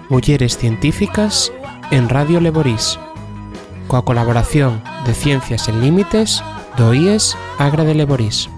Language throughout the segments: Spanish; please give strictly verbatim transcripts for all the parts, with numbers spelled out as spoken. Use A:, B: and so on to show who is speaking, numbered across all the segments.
A: Mulleres Científicas en Radio Leborís, coa colaboración de Ciencias Sen Límites do I E S Agra de Leborís.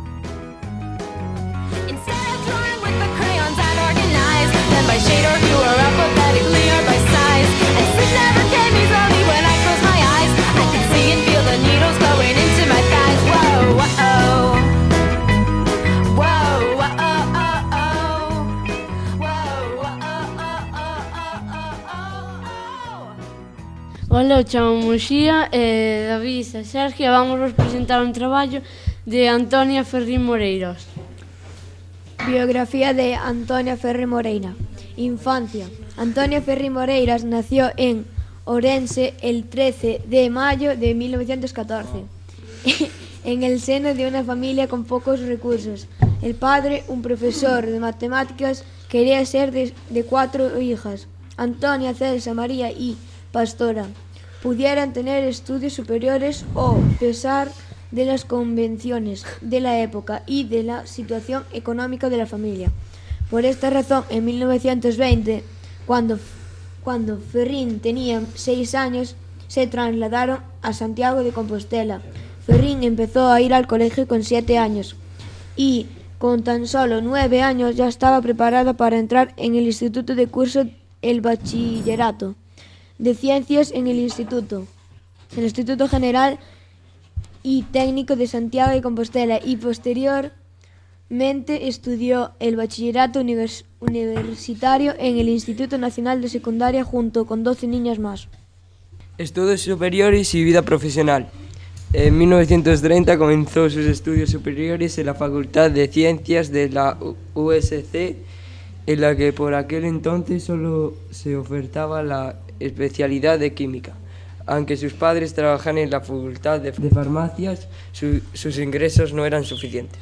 B: Ola, chamo Muxía e David e Sergio. Vamos vos presentar un traballo de Antonia Ferrín Moreiras.
C: Biografía de Antonia Ferrín Moreira. Infancia. Antonia Ferrín Moreiras nació en Ourense el trece de mayo de mil novecientos catorce, en el seno de una familia con pocos recursos. El padre, un profesor de matemáticas, quería ser de, de cuatro hijas, Antonia, Celsa, María y Pastora, pudieran tener estudios superiores o, a pesar de las convenciones de la época y de la situación económica de la familia. Por esta razón, en mil novecientos veinte, cuando, cuando Ferrín tenía seis años, se trasladaron a Santiago de Compostela. Ferrín empezó a ir al colegio con siete años y con tan solo nueve años ya estaba preparada para entrar en el instituto de curso el bachillerato de Ciencias en el Instituto, el Instituto General y Técnico de Santiago de Compostela, y posteriormente estudió el bachillerato univers- universitario en el Instituto Nacional de Secundaria junto con doce niñas más.
D: Estudios superiores y vida profesional. En mil novecientos treinta comenzó sus estudios superiores en la Facultad de Ciencias de la U S C, en la que por aquel entonces solo se ofertaba la especialidad de química. Aunque sus padres trabajaban en la Facultad de Farmacias, su, sus ingresos no eran suficientes.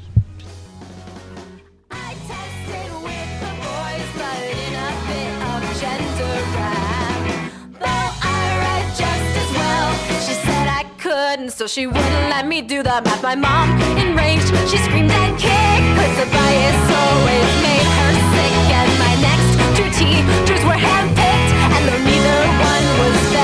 E: So she wouldn't let me do the math. My mom, enraged, she screamed and kicked, 'cause the bias always made her sick. And my next two teachers were handpicked, and though neither one was